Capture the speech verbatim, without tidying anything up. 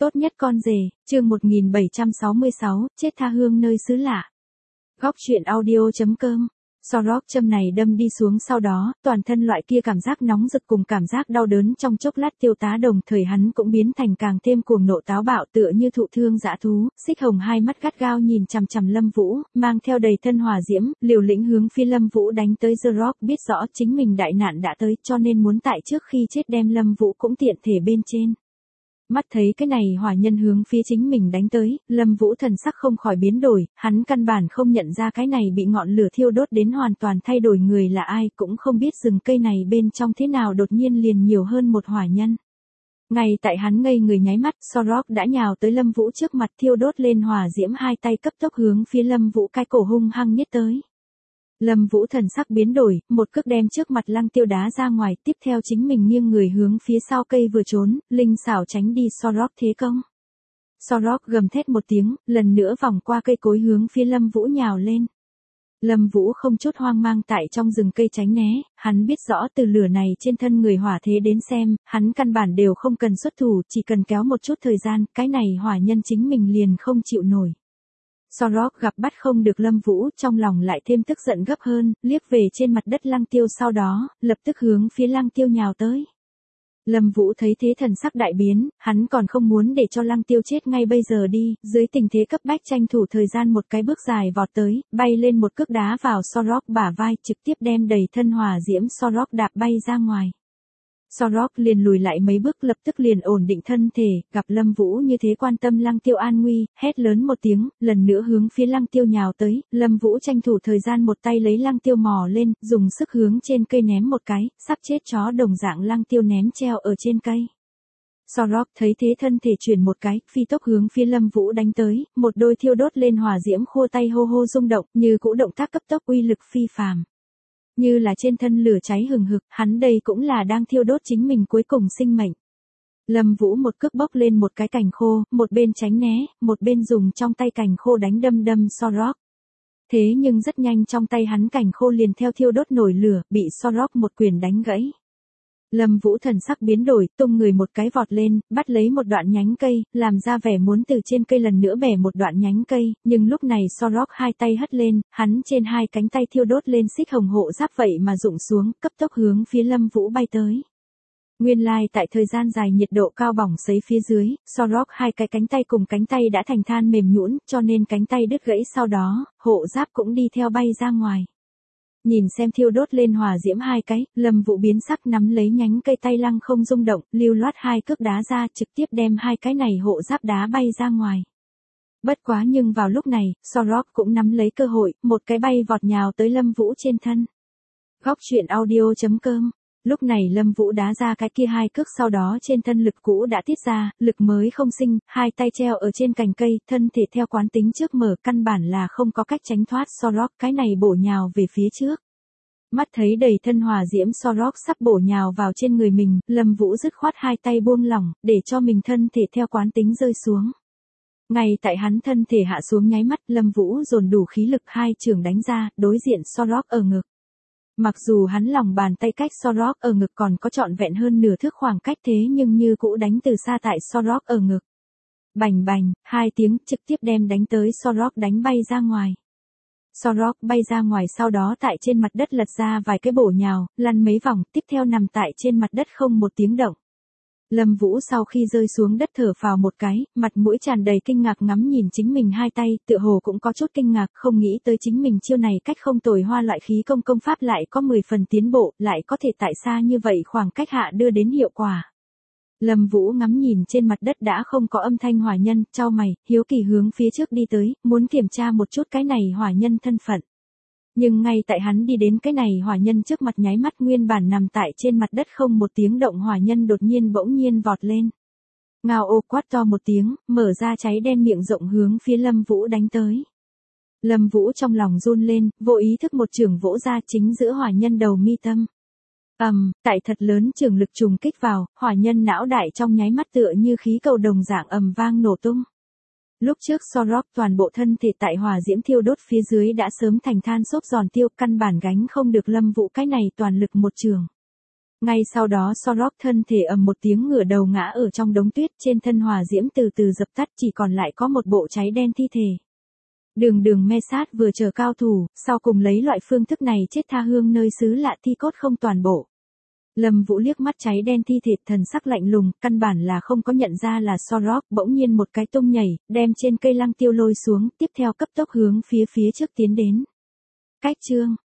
Tốt nhất con rể, chương một nghìn bảy trăm sáu mươi sáu, chết tha hương nơi xứ lạ. Góc truyện audio chấm com. Sorok châm này đâm đi xuống sau đó, toàn thân loại kia cảm giác nóng rực cùng cảm giác đau đớn trong chốc lát tiêu tá, đồng thời hắn cũng biến thành càng thêm cuồng nộ táo bạo tựa như thụ thương dã thú, xích hồng hai mắt gắt gao nhìn chằm chằm Lâm Vũ, mang theo đầy thân hỏa diễm, liều lĩnh hướng phía Lâm Vũ đánh tới. Sorok biết rõ chính mình đại nạn đã tới, cho nên muốn tại trước khi chết đem Lâm Vũ cũng tiện thể bên trên. Mắt thấy cái này hỏa nhân hướng phía chính mình đánh tới, Lâm Vũ thần sắc không khỏi biến đổi, hắn căn bản không nhận ra cái này bị ngọn lửa thiêu đốt đến hoàn toàn thay đổi người là ai, cũng không biết rừng cây này bên trong thế nào đột nhiên liền nhiều hơn một hỏa nhân. Ngay tại hắn ngây người nháy mắt, Sorok đã nhào tới Lâm Vũ trước mặt, thiêu đốt lên hỏa diễm, hai tay cấp tốc hướng phía Lâm Vũ cái cổ hung hăng nhét tới. Lâm Vũ thần sắc biến đổi, một cước đem trước mặt Lăng Tiêu đá ra ngoài, tiếp theo chính mình nghiêng người hướng phía sau cây vừa trốn, linh xảo tránh đi Sorok thế công. Sorok gầm thét một tiếng, lần nữa vòng qua cây cối hướng phía Lâm Vũ nhào lên. Lâm Vũ không chút hoang mang tại trong rừng cây tránh né, hắn biết rõ từ lửa này trên thân người hỏa thế đến xem, hắn căn bản đều không cần xuất thủ, chỉ cần kéo một chút thời gian, cái này hỏa nhân chính mình liền không chịu nổi. Sorok gặp bắt không được Lâm Vũ, trong lòng lại thêm tức giận gấp hơn, liếc về trên mặt đất Lăng Tiêu, sau đó, lập tức hướng phía Lăng Tiêu nhào tới. Lâm Vũ thấy thế thần sắc đại biến, hắn còn không muốn để cho Lăng Tiêu chết ngay bây giờ đi, dưới tình thế cấp bách tranh thủ thời gian một cái bước dài vọt tới, bay lên một cước đá vào Sorok bả vai, trực tiếp đem đầy thân hỏa diễm Sorok đạp bay ra ngoài. Sorok liền lùi lại mấy bước, lập tức liền ổn định thân thể, gặp Lâm Vũ như thế quan tâm Lăng Tiêu an nguy, hét lớn một tiếng, lần nữa hướng phía Lăng Tiêu nhào tới. Lâm Vũ tranh thủ thời gian một tay lấy Lăng Tiêu mò lên, dùng sức hướng trên cây ném một cái, sắp chết chó đồng dạng Lăng Tiêu ném treo ở trên cây. Sorok thấy thế thân thể chuyển một cái, phi tốc hướng phía Lâm Vũ đánh tới, một đôi thiêu đốt lên hỏa diễm khô tay hô hô rung động, như cũ động tác cấp tốc uy lực phi phàm. Như là trên thân lửa cháy hừng hực, hắn đây cũng là đang thiêu đốt chính mình cuối cùng sinh mệnh. Lâm Vũ một cước bốc lên một cái cành khô, một bên tránh né, một bên dùng trong tay cành khô đánh đâm đâm Sorok. Thế nhưng rất nhanh trong tay hắn cành khô liền theo thiêu đốt nổi lửa, bị Sorok một quyền đánh gãy. Lâm Vũ thần sắc biến đổi, tung người một cái vọt lên, bắt lấy một đoạn nhánh cây, làm ra vẻ muốn từ trên cây lần nữa bẻ một đoạn nhánh cây, nhưng lúc này Sorok hai tay hất lên, hắn trên hai cánh tay thiêu đốt lên xích hồng hộ giáp vậy mà rụng xuống, cấp tốc hướng phía Lâm Vũ bay tới. Nguyên lai tại thời gian dài nhiệt độ cao bỏng sấy phía dưới, Sorok hai cái cánh tay cùng cánh tay đã thành than mềm nhũn, cho nên cánh tay đứt gãy, sau đó, hộ giáp cũng đi theo bay ra ngoài. Nhìn xem thiêu đốt lên hỏa diễm hai cái, Lâm Vũ biến sắc, nắm lấy nhánh cây, tay lăng không rung động, lưu loát hai cước đá ra, trực tiếp đem hai cái này hộ giáp đá bay ra ngoài. Bất quá nhưng vào lúc này, Sorok cũng nắm lấy cơ hội, một cái bay vọt nhào tới Lâm Vũ trên thân. Góc truyện audio chấm com. Lúc này Lâm Vũ đá ra cái kia hai cước, sau đó trên thân lực cũ đã tiết ra, lực mới không sinh, hai tay treo ở trên cành cây, thân thể theo quán tính trước mở, căn bản là không có cách tránh thoát. Sorok cái này bổ nhào về phía trước. Mắt thấy đầy thân hỏa diễm Sorok sắp bổ nhào vào trên người mình, Lâm Vũ dứt khoát hai tay buông lỏng, để cho mình thân thể theo quán tính rơi xuống. Ngay tại hắn thân thể hạ xuống nháy mắt, Lâm Vũ dồn đủ khí lực, hai chưởng đánh ra, đối diện Sorok ở ngực. Mặc dù hắn lòng bàn tay cách Sorok ở ngực còn có trọn vẹn hơn nửa thước khoảng cách, thế nhưng như cũ đánh từ xa tại Sorok ở ngực. Bành bành, hai tiếng, trực tiếp đem đánh tới Sorok đánh bay ra ngoài. Sorok bay ra ngoài, sau đó tại trên mặt đất lật ra vài cái bổ nhào, lăn mấy vòng, tiếp theo nằm tại trên mặt đất không một tiếng động. Lâm Vũ sau khi rơi xuống đất thở phào một cái, mặt mũi tràn đầy kinh ngạc ngắm nhìn chính mình hai tay, tựa hồ cũng có chút kinh ngạc, không nghĩ tới chính mình chiêu này cách không tồi hoa loại khí công công pháp lại có mười phần tiến bộ, lại có thể tại xa như vậy khoảng cách hạ đưa đến hiệu quả. Lâm Vũ ngắm nhìn trên mặt đất đã không có âm thanh hỏa nhân, chau mày, hiếu kỳ hướng phía trước đi tới, muốn kiểm tra một chút cái này hỏa nhân thân phận. Nhưng ngay tại hắn đi đến cái này hỏa nhân trước mặt nháy mắt, nguyên bản nằm tại trên mặt đất không một tiếng động hỏa nhân đột nhiên bỗng nhiên vọt lên. Ngao ô quát to một tiếng, mở ra cháy đen miệng rộng hướng phía Lâm Vũ đánh tới. Lâm Vũ trong lòng run lên, vô ý thức một chưởng vỗ ra chính giữa hỏa nhân đầu mi tâm. Ầm, um, tại thật lớn chưởng lực trùng kích vào, hỏa nhân não đại trong nháy mắt tựa như khí cầu đồng dạng ầm vang nổ tung. Lúc trước Sorok toàn bộ thân thể tại hỏa diễm thiêu đốt phía dưới đã sớm thành than xốp giòn tiêu, căn bản gánh không được Lâm Vũ cái này toàn lực một trường. Ngay sau đó Sorok thân thể ầm một tiếng ngửa đầu ngã ở trong đống tuyết, trên thân hỏa diễm từ từ dập tắt, chỉ còn lại có một bộ cháy đen thi thể. Đường đường me sát vừa chờ cao thủ, sau cùng lấy loại phương thức này chết tha hương nơi xứ lạ, thi cốt không toàn bộ. Lâm Vũ liếc mắt cháy đen thi thể, thần sắc lạnh lùng, căn bản là không có nhận ra là Sorok, bỗng nhiên một cái tung nhảy, đem trên cây lăng tiêu lôi xuống, tiếp theo cấp tốc hướng phía phía trước tiến đến. Cách chương